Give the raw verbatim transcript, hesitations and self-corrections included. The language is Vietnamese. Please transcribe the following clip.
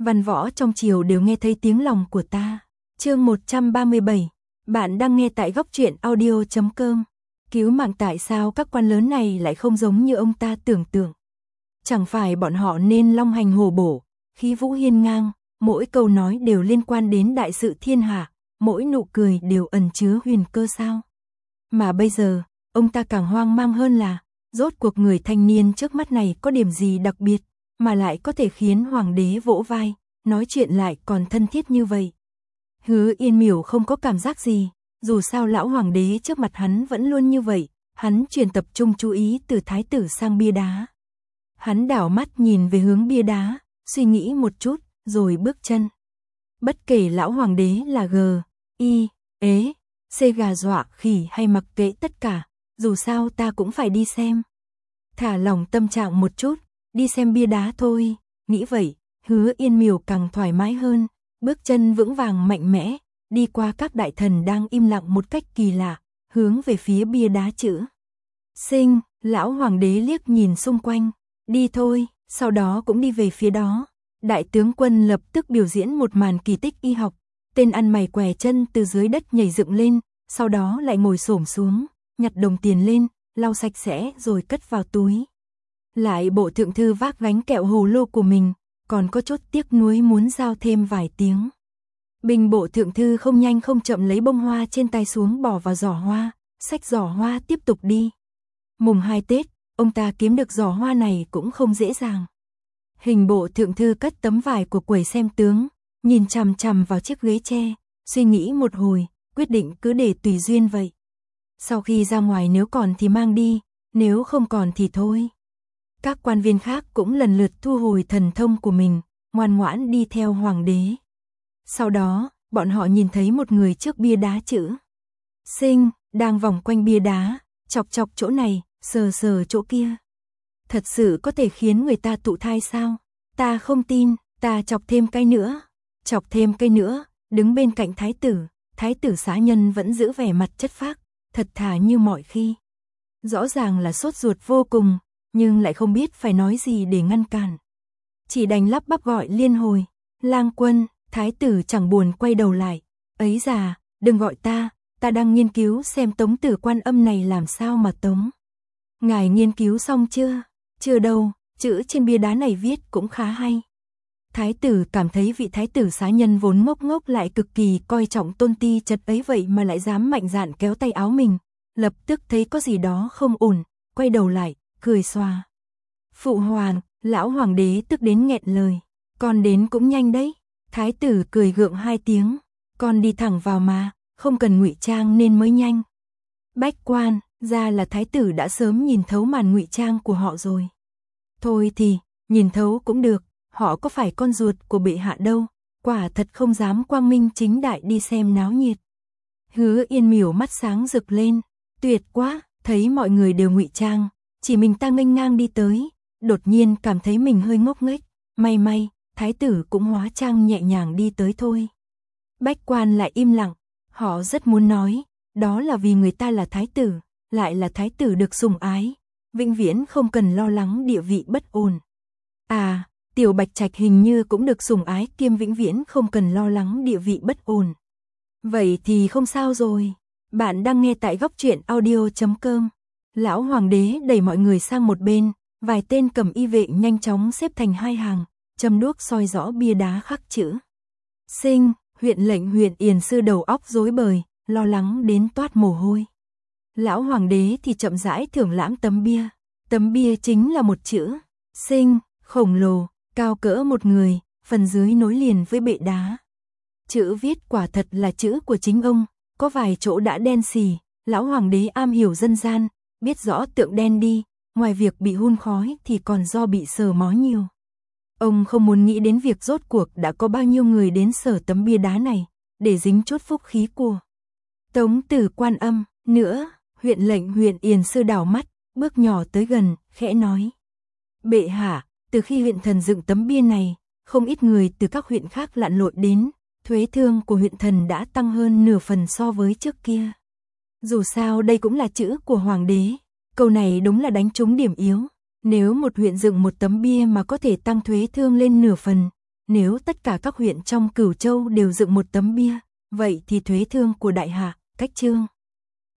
Văn võ trong triều đều nghe thấy tiếng lòng của ta. Chương một trăm ba mươi bảy. Bạn đang nghe tại góc truyện audio chấm com. Cứu mạng, tại sao các quan lớn này lại không giống như ông ta tưởng tượng? Chẳng phải bọn họ nên long hành hổ bổ, khí vũ hiên ngang, mỗi câu nói đều liên quan đến đại sự thiên hạ, mỗi nụ cười đều ẩn chứa huyền cơ sao? Mà bây giờ, ông ta càng hoang mang hơn là, rốt cuộc người thanh niên trước mắt này có điểm gì đặc biệt, mà lại có thể khiến hoàng đế vỗ vai, nói chuyện lại còn thân thiết như vậy. Hứa Yên Miểu không có cảm giác gì, dù sao lão hoàng đế trước mặt hắn vẫn luôn như vậy, hắn chuyển tập trung chú ý từ thái tử sang bia đá. Hắn đảo mắt nhìn về hướng bia đá, suy nghĩ một chút, rồi bước chân. Bất kể lão hoàng đế là gờ, y, ế, xê gà dọa khỉ hay mặc kệ tất cả, dù sao ta cũng phải đi xem. Thả lỏng tâm trạng một chút, đi xem bia đá thôi, nghĩ vậy, Hứa Yên Miểu càng thoải mái hơn, bước chân vững vàng mạnh mẽ, đi qua các đại thần đang im lặng một cách kỳ lạ, hướng về phía bia đá chữ Sinh. Lão hoàng đế liếc nhìn xung quanh, đi thôi, sau đó cũng đi về phía đó. Đại tướng quân lập tức biểu diễn một màn kỳ tích y học, tên ăn mày què chân từ dưới đất nhảy dựng lên, sau đó lại ngồi xổm xuống, nhặt đồng tiền lên, lau sạch sẽ rồi cất vào túi. Lại bộ thượng thư vác gánh kẹo hồ lô của mình, còn có chút tiếc nuối muốn giao thêm vài tiếng. Bình bộ thượng thư không nhanh không chậm lấy bông hoa trên tay xuống bỏ vào giỏ hoa, xách giỏ hoa tiếp tục đi. Mùng hai Tết, ông ta kiếm được giỏ hoa này cũng không dễ dàng. Hình bộ thượng thư cất tấm vải của quầy xem tướng, nhìn chằm chằm vào chiếc ghế tre, suy nghĩ một hồi, quyết định cứ để tùy duyên vậy. Sau khi ra ngoài nếu còn thì mang đi, nếu không còn thì thôi. Các quan viên khác cũng lần lượt thu hồi thần thông của mình, ngoan ngoãn đi theo hoàng đế. Sau đó, bọn họ nhìn thấy một người trước bia đá chữ Sinh, đang vòng quanh bia đá, chọc chọc chỗ này, sờ sờ chỗ kia. Thật sự có thể khiến người ta thụ thai sao? Ta không tin, ta chọc thêm cây nữa, chọc thêm cây nữa, đứng bên cạnh thái tử, thái tử xá nhân vẫn giữ vẻ mặt chất phác, thật thà như mọi khi. Rõ ràng là sốt ruột vô cùng, nhưng lại không biết phải nói gì để ngăn cản. Chỉ đành lắp bắp gọi liên hồi, lang quân, thái tử chẳng buồn quay đầu lại, ấy già, đừng gọi ta, ta đang nghiên cứu xem tống tử quan âm này làm sao mà tống. Ngài nghiên cứu xong chưa? Chưa đâu, chữ trên bia đá này viết cũng khá hay. Thái tử cảm thấy vị thái tử xá nhân vốn ngốc ngốc lại cực kỳ coi trọng tôn ti chật ấy vậy mà lại dám mạnh dạn kéo tay áo mình, lập tức thấy có gì đó không ổn, quay đầu lại, cười xòa. Phụ hoàng, lão hoàng đế tức đến nghẹn lời, con đến cũng nhanh đấy. Thái tử cười gượng hai tiếng, con đi thẳng vào mà, không cần ngụy trang nên mới nhanh. Bách quan, ra là thái tử đã sớm nhìn thấu màn ngụy trang của họ rồi. Thôi thì, nhìn thấu cũng được, họ có phải con ruột của bệ hạ đâu, quả thật không dám quang minh chính đại đi xem náo nhiệt. Hứa Yên Miểu mắt sáng rực lên, tuyệt quá, thấy mọi người đều ngụy trang, chỉ mình ta nghênh ngang đi tới, đột nhiên cảm thấy mình hơi ngốc nghếch, may may, thái tử cũng hóa trang nhẹ nhàng đi tới thôi. Bách quan lại im lặng, họ rất muốn nói, đó là vì người ta là thái tử, lại là thái tử được sủng ái, vĩnh viễn không cần lo lắng địa vị bất ổn. À, tiểu Bạch Trạch hình như cũng được sủng ái kiêm vĩnh viễn không cần lo lắng địa vị bất ổn. Vậy thì không sao rồi. Bạn đang nghe tại góc truyện audio chấm com. Lão hoàng đế đẩy mọi người sang một bên, vài tên cầm y vệ nhanh chóng xếp thành hai hàng, châm đuốc soi rõ bia đá khắc chữ Sinh. Huyện lệnh huyện Yền Sư đầu óc rối bời, lo lắng đến toát mồ hôi. Lão hoàng đế thì chậm rãi thưởng lãm tấm bia. Tấm bia chính là một chữ Sinh, khổng lồ, cao cỡ một người, phần dưới nối liền với bệ đá. Chữ viết quả thật là chữ của chính ông, có vài chỗ đã đen xì, lão hoàng đế am hiểu dân gian, biết rõ tượng đen đi, ngoài việc bị hun khói thì còn do bị sờ mó nhiều. Ông không muốn nghĩ đến việc rốt cuộc đã có bao nhiêu người đến sờ tấm bia đá này, để dính chút phúc khí của tống tử quan âm. Nữa, huyện lệnh huyện Yền Sư đảo mắt, bước nhỏ tới gần, khẽ nói. Bệ hạ, từ khi huyện thần dựng tấm bia này, không ít người từ các huyện khác lặn lội đến, thuế thương của huyện thần đã tăng hơn nửa phần so với trước kia. Dù sao đây cũng là chữ của hoàng đế, câu này đúng là đánh trúng điểm yếu. Nếu một huyện dựng một tấm bia mà có thể tăng thuế thương lên nửa phần, Nếu tất cả các huyện trong Cửu Châu đều dựng một tấm bia, vậy thì thuế thương của Đại Hạ, cách Trương